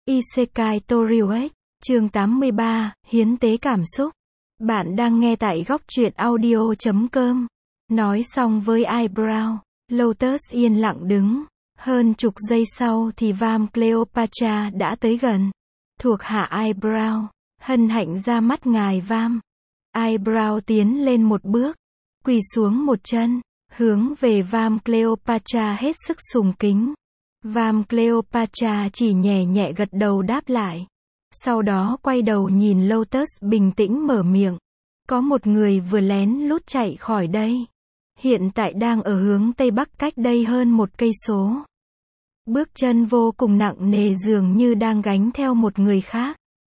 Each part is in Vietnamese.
Isekai Toriuek, chương 83, Hiến tế cảm xúc. Bạn đang nghe tại góc truyện audio.com. Nói xong với Eyebrow, Lotus yên lặng đứng. Hơn chục giây sau thì Vam Cleopatra đã tới gần. Thuộc hạ Eyebrow, hân hạnh ra mắt ngài Vam. Eyebrow tiến lên một bước, quỳ xuống một chân, hướng về Vam Cleopatra hết sức sùng kính. Vam Cleopatra chỉ nhẹ nhẹ gật đầu đáp lại. Sau đó quay đầu nhìn Lotus bình tĩnh mở miệng. Có một người vừa lén lút chạy khỏi đây. Hiện tại đang ở hướng Tây Bắc cách đây hơn 1 cây số. Bước chân vô cùng nặng nề dường như đang gánh theo một người khác.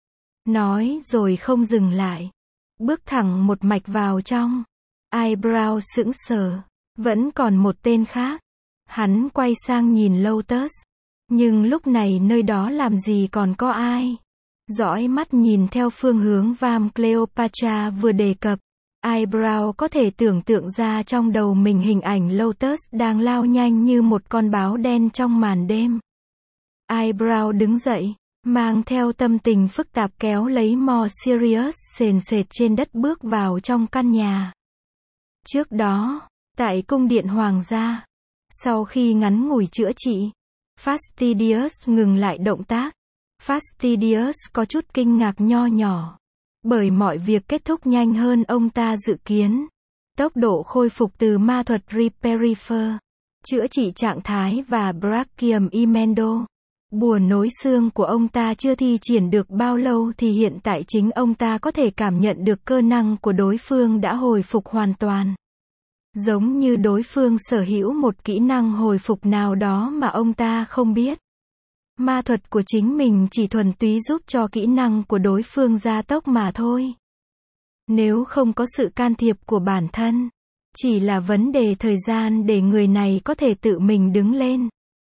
Nói rồi không dừng lại. Bước thẳng một mạch vào trong. Eyebrow sững sờ. Vẫn còn một tên khác. Hắn quay sang nhìn Lotus. Nhưng lúc này nơi đó làm gì còn có ai. Dõi mắt nhìn theo phương hướng Vam Cleopatra vừa đề cập. Eyebrow có thể tưởng tượng ra trong đầu mình hình ảnh Lotus đang lao nhanh như một con báo đen trong màn đêm. Eyebrow đứng dậy, mang theo tâm tình phức tạp kéo lấy Mo Sirius sền sệt trên đất bước vào trong căn nhà. Trước đó, tại cung điện hoàng gia, sau khi ngắn ngủi chữa trị, Fastidious ngừng lại động tác. Fastidious có chút kinh ngạc nho nhỏ. Bởi mọi việc kết thúc nhanh hơn ông ta dự kiến. Tốc độ khôi phục từ ma thuật Reperifer, chữa trị trạng thái và Brachium Emendo, bùa nối xương của ông ta chưa thi triển được bao lâu thì hiện tại chính ông ta có thể cảm nhận được cơ năng của đối phương đã hồi phục hoàn toàn. Giống như đối phương sở hữu một kỹ năng hồi phục nào đó mà ông ta không biết. Ma thuật của chính mình chỉ thuần túy giúp cho kỹ năng của đối phương gia tốc mà thôi. Nếu không có sự can thiệp của bản thân, chỉ là vấn đề thời gian để người này có thể tự mình đứng lên.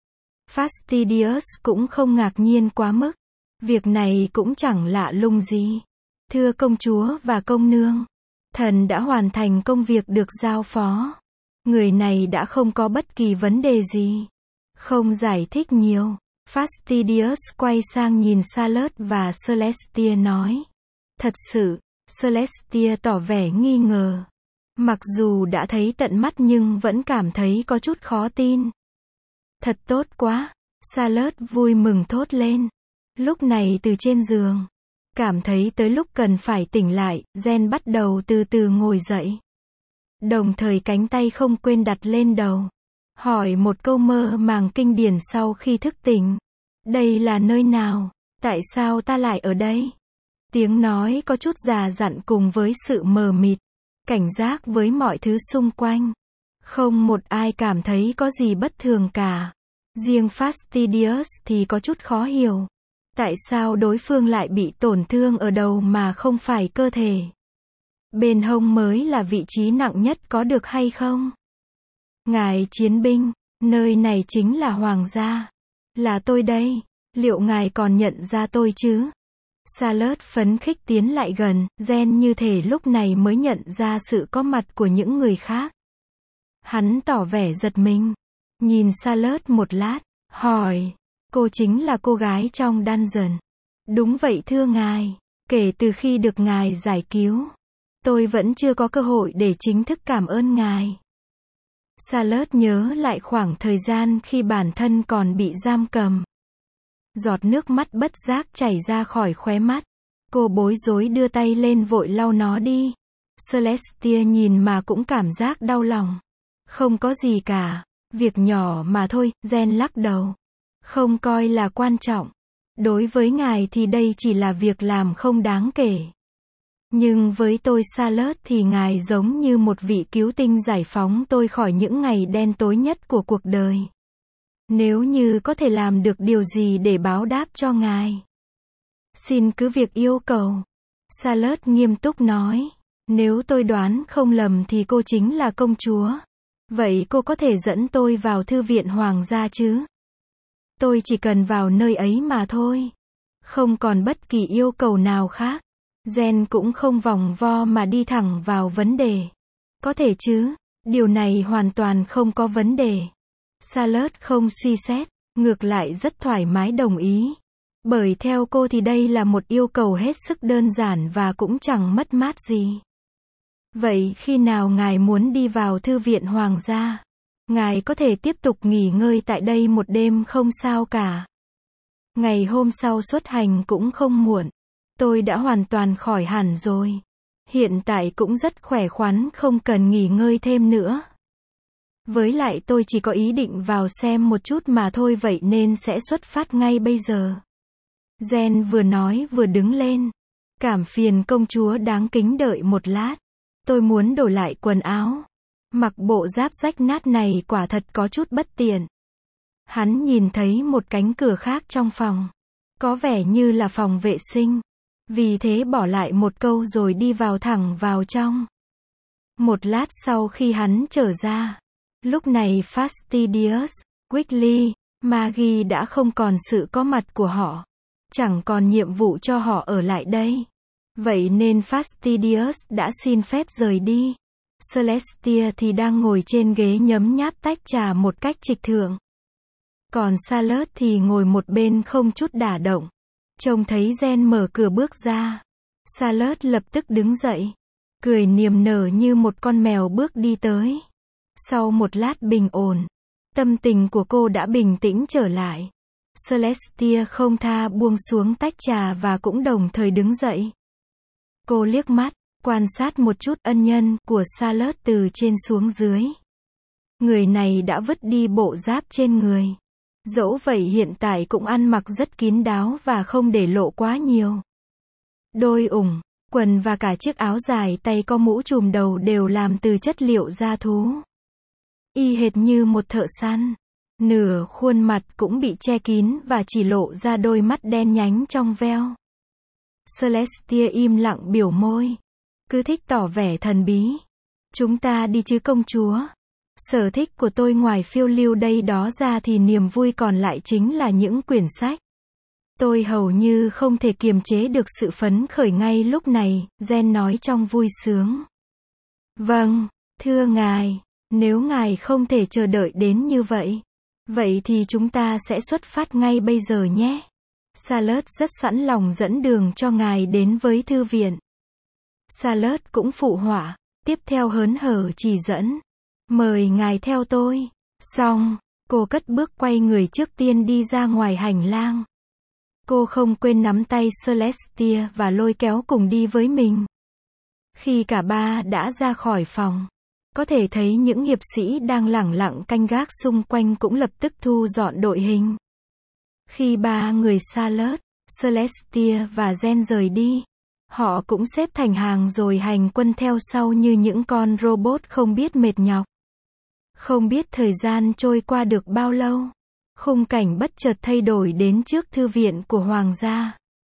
Fastidious cũng không ngạc nhiên quá mức. Việc này cũng chẳng lạ lùng gì. Thưa công chúa và công nương, thần đã hoàn thành công việc được giao phó. Người này đã không có bất kỳ vấn đề gì. Không giải thích nhiều. Fastidious quay sang nhìn Charlotte và Celestia nói. Thật sự, Celestia tỏ vẻ nghi ngờ. Mặc dù đã thấy tận mắt nhưng vẫn cảm thấy có chút khó tin. Thật tốt quá, Charlotte vui mừng thốt lên. Lúc này từ trên giường, cảm thấy tới lúc cần phải tỉnh lại, Jen bắt đầu từ từ ngồi dậy. Đồng thời cánh tay không quên đặt lên đầu. Hỏi một câu mơ màng kinh điển sau khi thức tỉnh. Đây là nơi nào? Tại sao ta lại ở đây? Tiếng nói có chút già dặn cùng với sự mờ mịt. Cảnh giác với mọi thứ xung quanh. Không một ai cảm thấy có gì bất thường cả. Riêng Fastidious thì có chút khó hiểu. Tại sao đối phương lại bị tổn thương ở đầu mà không phải cơ thể? Bên hông mới là vị trí nặng nhất có được hay không? Ngài chiến binh, nơi này chính là hoàng gia. Là tôi đây. Liệu ngài còn nhận ra tôi chứ? Charlotte phấn khích tiến lại gần, Jen như thể lúc này mới nhận ra sự có mặt của những người khác. Hắn tỏ vẻ giật mình. Nhìn Charlotte một lát, hỏi. Cô chính là cô gái trong dungeon. Đúng vậy thưa ngài. Kể từ khi được ngài giải cứu, tôi vẫn chưa có cơ hội để chính thức cảm ơn ngài. Charlotte nhớ lại khoảng thời gian khi bản thân còn bị giam cầm. Giọt nước mắt bất giác chảy ra khỏi khóe mắt. Cô bối rối đưa tay lên vội lau nó đi. Celestia nhìn mà cũng cảm giác đau lòng. Không có gì cả. Việc nhỏ mà thôi, Jen lắc đầu. Không coi là quan trọng. Đối với ngài thì đây chỉ là việc làm không đáng kể. Nhưng với tôi Charlotte thì ngài giống như một vị cứu tinh giải phóng tôi khỏi những ngày đen tối nhất của cuộc đời. Nếu như có thể làm được điều gì để báo đáp cho ngài, xin cứ việc yêu cầu. Charlotte nghiêm túc nói. Nếu tôi đoán không lầm thì cô chính là công chúa. Vậy cô có thể dẫn tôi vào thư viện hoàng gia chứ? Tôi chỉ cần vào nơi ấy mà thôi. Không còn bất kỳ yêu cầu nào khác. Jen cũng không vòng vo mà đi thẳng vào vấn đề. Có thể chứ, điều này hoàn toàn không có vấn đề. Charlotte không suy xét, ngược lại rất thoải mái đồng ý. Bởi theo cô thì đây là một yêu cầu hết sức đơn giản và cũng chẳng mất mát gì. Vậy khi nào ngài muốn đi vào thư viện hoàng gia? Ngài có thể tiếp tục nghỉ ngơi tại đây một đêm không sao cả. Ngày hôm sau xuất hành cũng không muộn. Tôi đã hoàn toàn khỏi hẳn rồi. Hiện tại cũng rất khỏe khoắn, không cần nghỉ ngơi thêm nữa. Với lại tôi chỉ có ý định vào xem một chút mà thôi, vậy nên sẽ xuất phát ngay bây giờ. Jen vừa nói vừa đứng lên. Cảm phiền công chúa đáng kính đợi một lát. Tôi muốn đổi lại quần áo. Mặc bộ giáp rách nát này quả thật có chút bất tiện. Hắn nhìn thấy một cánh cửa khác trong phòng. Có vẻ như là phòng vệ sinh. Vì thế bỏ lại một câu rồi đi vào thẳng vào trong. Một lát sau khi hắn trở ra. Lúc này Fastidious, Weasley, Maggie đã không còn sự có mặt của họ. Chẳng còn nhiệm vụ cho họ ở lại đây. Vậy nên Fastidious đã xin phép rời đi. Celestia thì đang ngồi trên ghế nhấm nháp tách trà một cách trịch thượng. Còn Charlotte thì ngồi một bên không chút đả động. Trông thấy Jen mở cửa bước ra. Charlotte lập tức đứng dậy. Cười niềm nở như một con mèo bước đi tới. Sau một lát bình ổn, tâm tình của cô đã bình tĩnh trở lại. Celestia không tha buông xuống tách trà và cũng đồng thời đứng dậy. Cô liếc mắt, quan sát một chút ân nhân của Charlotte từ trên xuống dưới. Người này đã vứt đi bộ giáp trên người. Dẫu vậy hiện tại cũng ăn mặc rất kín đáo và không để lộ quá nhiều. Đôi ủng, quần và cả chiếc áo dài tay có mũ trùm đầu đều làm từ chất liệu da thú. Y hệt như một thợ săn. Nửa khuôn mặt cũng bị che kín và chỉ lộ ra đôi mắt đen nhánh trong veo. Celestia im lặng biểu môi. Cứ thích tỏ vẻ thần bí. Chúng ta đi chứ công chúa. Sở thích của tôi ngoài phiêu lưu đây đó ra thì niềm vui còn lại chính là những quyển sách. Tôi hầu như không thể kiềm chế được sự phấn khởi ngay lúc này, Jen nói trong vui sướng. Vâng, thưa ngài, nếu ngài không thể chờ đợi đến như vậy. Vậy thì chúng ta sẽ xuất phát ngay bây giờ nhé. Charlotte rất sẵn lòng dẫn đường cho ngài đến với thư viện. Charlotte cũng phụ họa, tiếp theo hớn hở chỉ dẫn. Mời ngài theo tôi. Xong, cô cất bước quay người trước tiên đi ra ngoài hành lang. Cô không quên nắm tay Celestia và lôi kéo cùng đi với mình. Khi cả ba đã ra khỏi phòng, có thể thấy những hiệp sĩ đang lẳng lặng canh gác xung quanh cũng lập tức thu dọn đội hình. Khi ba người Charlotte, Celestia và Jen rời đi, họ cũng xếp thành hàng rồi hành quân theo sau như những con robot không biết mệt nhọc. Không biết thời gian trôi qua được bao lâu, khung cảnh bất chợt thay đổi đến trước thư viện của hoàng gia.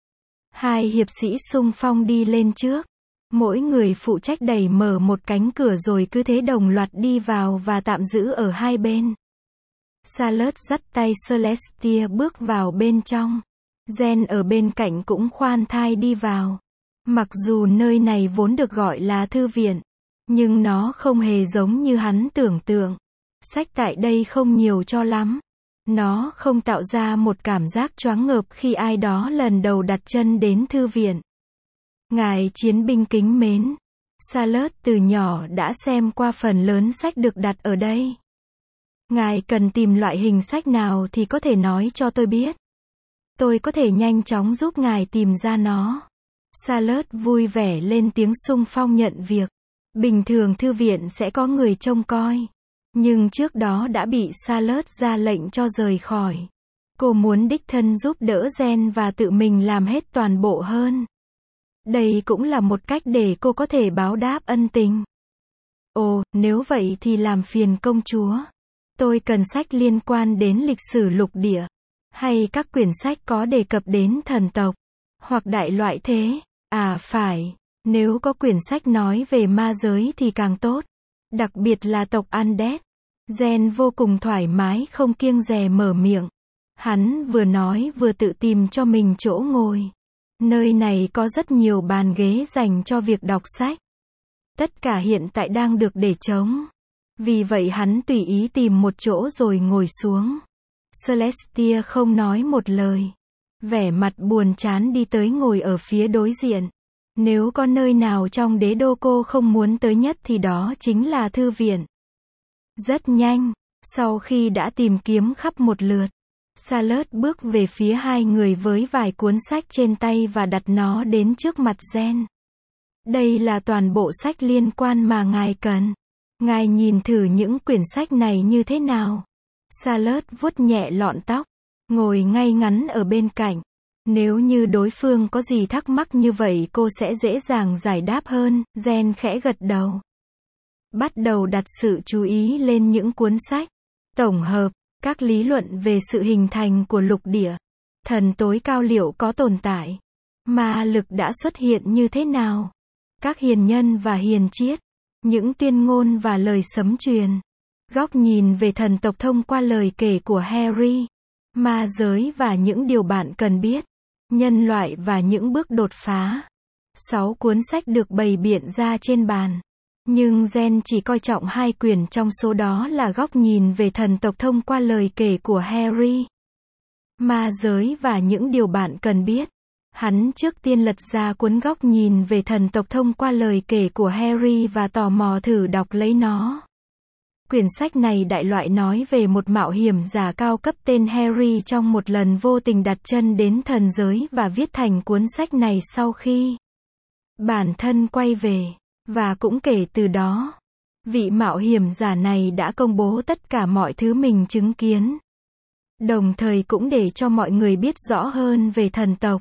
Hai hiệp sĩ xung phong đi lên trước. Mỗi người phụ trách đẩy mở một cánh cửa rồi cứ thế đồng loạt đi vào và tạm giữ ở hai bên. Charlotte dắt tay Celestia bước vào bên trong. Jen ở bên cạnh cũng khoan thai đi vào. Mặc dù nơi này vốn được gọi là thư viện, nhưng nó không hề giống như hắn tưởng tượng. Sách tại đây không nhiều cho lắm. Nó không tạo ra một cảm giác choáng ngợp khi ai đó lần đầu đặt chân đến thư viện. Ngài chiến binh kính mến, Charlotte từ nhỏ đã xem qua phần lớn sách được đặt ở đây. Ngài cần tìm loại hình sách nào thì có thể nói cho tôi biết. Tôi có thể nhanh chóng giúp ngài tìm ra nó. Charlotte vui vẻ lên tiếng xung phong nhận việc. Bình thường thư viện sẽ có người trông coi. Nhưng trước đó đã bị Charlotte ra lệnh cho rời khỏi. Cô muốn đích thân giúp đỡ Jen và tự mình làm hết toàn bộ hơn. Đây cũng là một cách để cô có thể báo đáp ân tình. Ồ, nếu vậy thì làm phiền công chúa. Tôi cần sách liên quan đến lịch sử lục địa. Hay các quyển sách có đề cập đến thần tộc. Hoặc đại loại thế. À phải, nếu có quyển sách nói về ma giới thì càng tốt. Đặc biệt là tộc Undead. Jen vô cùng thoải mái không kiêng dè mở miệng. Hắn vừa nói vừa tự tìm cho mình chỗ ngồi. Nơi này có rất nhiều bàn ghế dành cho việc đọc sách. Tất cả hiện tại đang được để trống. Vì vậy hắn tùy ý tìm một chỗ rồi ngồi xuống. Celestia không nói một lời. vẻ mặt buồn chán đi tới ngồi ở phía đối diện. Nếu có nơi nào trong đế đô cô không muốn tới nhất thì đó chính là thư viện. Rất nhanh, sau khi đã tìm kiếm khắp một lượt, Charlotte bước về phía hai người với vài cuốn sách trên tay và đặt nó đến trước mặt Jen. Đây là toàn bộ sách liên quan mà ngài cần. Ngài nhìn thử những quyển sách này như thế nào. Charlotte vuốt nhẹ lọn tóc, ngồi ngay ngắn ở bên cạnh. Nếu như đối phương có gì thắc mắc như vậy cô sẽ dễ dàng giải đáp hơn. Jen khẽ gật đầu. Bắt đầu đặt sự chú ý lên những cuốn sách. Tổng hợp, các lý luận về sự hình thành của lục địa. Thần tối cao liệu có tồn tại? Ma lực đã xuất hiện như thế nào? Các hiền nhân và hiền triết. Những tuyên ngôn và lời sấm truyền. Góc nhìn về thần tộc thông qua lời kể của Harry. Ma giới và những điều bạn cần biết. Nhân loại và những bước đột phá. 6 cuốn sách được bày biện ra trên bàn. Nhưng Jen chỉ coi trọng 2 quyển trong số đó là góc nhìn về thần tộc thông qua lời kể của Harry. Ma giới và những điều bạn cần biết. Hắn trước tiên lật ra cuốn góc nhìn về thần tộc thông qua lời kể của Harry và tò mò thử đọc lấy nó. Quyển sách này đại loại nói về một mạo hiểm giả cao cấp tên Harry trong một lần vô tình đặt chân đến thần giới và viết thành cuốn sách này sau khi bản thân quay về. Và cũng kể từ đó, vị mạo hiểm giả này đã công bố tất cả mọi thứ mình chứng kiến. Đồng thời cũng để cho mọi người biết rõ hơn về thần tộc.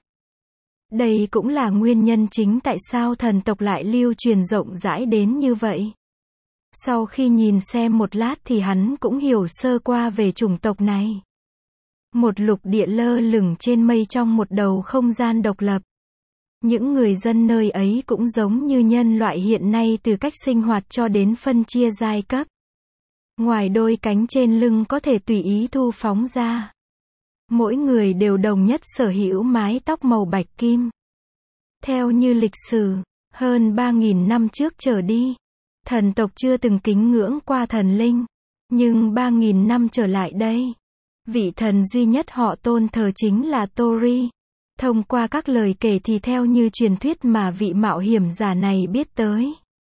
Đây cũng là nguyên nhân chính tại sao thần tộc lại lưu truyền rộng rãi đến như vậy. Sau khi nhìn xem một lát thì hắn cũng hiểu sơ qua về chủng tộc này. Một lục địa lơ lửng trên mây trong một đầu không gian độc lập. Những người dân nơi ấy cũng giống như nhân loại hiện nay từ cách sinh hoạt cho đến phân chia giai cấp. Ngoài đôi cánh trên lưng có thể tùy ý thu phóng ra. Mỗi người đều đồng nhất sở hữu mái tóc màu bạch kim. Theo như lịch sử, hơn 3.000 năm trước trở đi, thần tộc chưa từng kính ngưỡng qua thần linh. Nhưng 3.000 năm trở lại đây, vị thần duy nhất họ tôn thờ chính là Tori. Thông qua các lời kể thì theo như truyền thuyết mà vị mạo hiểm giả này biết tới.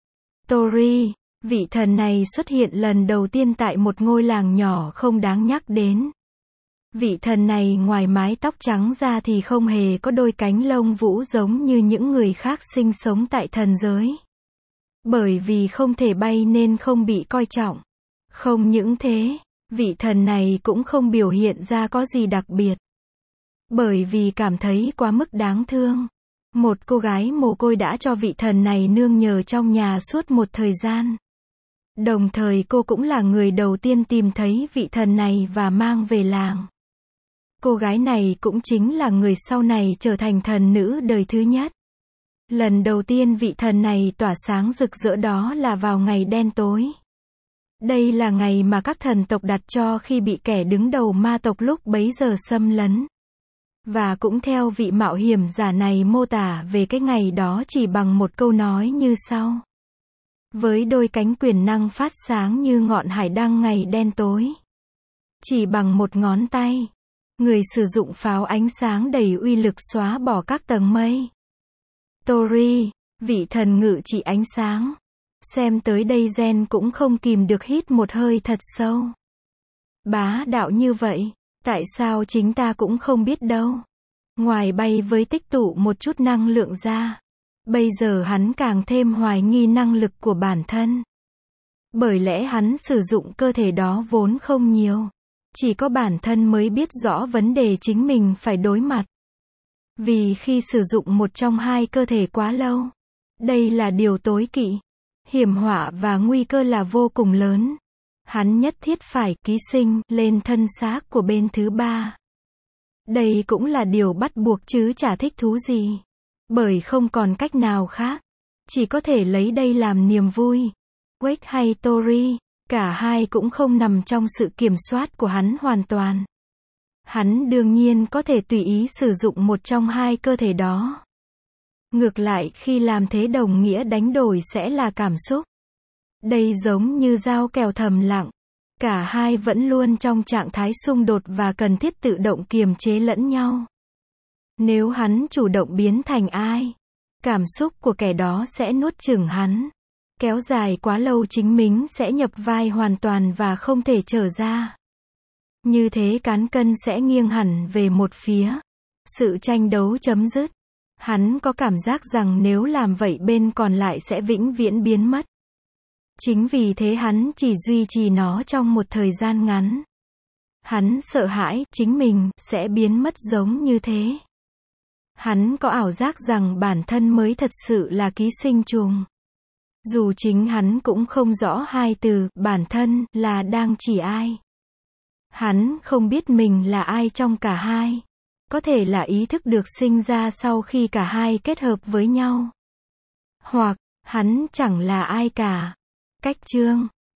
Tori, vị thần này xuất hiện lần đầu tiên tại một ngôi làng nhỏ không đáng nhắc đến. Vị thần này ngoài mái tóc trắng ra thì không hề có đôi cánh lông vũ giống như những người khác sinh sống tại thần giới. Bởi vì không thể bay nên không bị coi trọng. Không những thế, vị thần này cũng không biểu hiện ra có gì đặc biệt. Bởi vì cảm thấy quá mức đáng thương. Một cô gái mồ côi đã cho vị thần này nương nhờ trong nhà suốt một thời gian. Đồng thời cô cũng là người đầu tiên tìm thấy vị thần này và mang về làng. Cô gái này cũng chính là người sau này trở thành thần nữ đời thứ nhất. Lần đầu tiên vị thần này tỏa sáng rực rỡ đó là vào ngày đen tối. Đây là ngày mà các thần tộc đặt cho khi bị kẻ đứng đầu ma tộc lúc bấy giờ xâm lấn. Và cũng theo vị mạo hiểm giả này mô tả về cái ngày đó chỉ bằng một câu nói như sau. Với đôi cánh quyền năng phát sáng như ngọn hải đăng ngày đen tối. Chỉ bằng một ngón tay, người sử dụng pháo ánh sáng đầy uy lực xóa bỏ các tầng mây. Tori, vị thần ngự trị ánh sáng. Xem tới đây Jen cũng không kìm được hít một hơi thật sâu. Bá đạo như vậy, tại sao chính ta cũng không biết đâu. Ngoài bay với tích tụ một chút năng lượng ra, bây giờ hắn càng thêm hoài nghi năng lực của bản thân. Bởi lẽ hắn sử dụng cơ thể đó vốn không nhiều. Chỉ có bản thân mới biết rõ vấn đề chính mình phải đối mặt. Vì khi sử dụng một trong hai cơ thể quá lâu, đây là điều tối kỵ. Hiểm họa và nguy cơ là vô cùng lớn. Hắn nhất thiết phải ký sinh lên thân xác của bên thứ ba. Đây cũng là điều bắt buộc chứ chả thích thú gì. Bởi không còn cách nào khác. Chỉ có thể lấy đây làm niềm vui. Wake hay Tori, cả hai cũng không nằm trong sự kiểm soát của hắn hoàn toàn. Hắn đương nhiên có thể tùy ý sử dụng một trong hai cơ thể đó. Ngược lại khi làm thế đồng nghĩa đánh đổi sẽ là cảm xúc. Đây giống như giao kèo thầm lặng. Cả hai vẫn luôn trong trạng thái xung đột và cần thiết tự động kiềm chế lẫn nhau. Nếu hắn chủ động biến thành ai, cảm xúc của kẻ đó sẽ nuốt chửng hắn. Kéo dài quá lâu chính mình sẽ nhập vai hoàn toàn và không thể trở ra. Như thế cán cân sẽ nghiêng hẳn về một phía. Sự tranh đấu chấm dứt. Hắn có cảm giác rằng nếu làm vậy bên còn lại sẽ vĩnh viễn biến mất. Chính vì thế hắn chỉ duy trì nó trong một thời gian ngắn. Hắn sợ hãi chính mình sẽ biến mất giống như thế. Hắn có ảo giác rằng bản thân mới thật sự là ký sinh trùng. Dù chính hắn cũng không rõ hai từ bản thân là đang chỉ ai. Hắn không biết mình là ai trong cả hai. Có thể là ý thức được sinh ra sau khi cả hai kết hợp với nhau. Hoặc, hắn chẳng là ai cả. Cách chương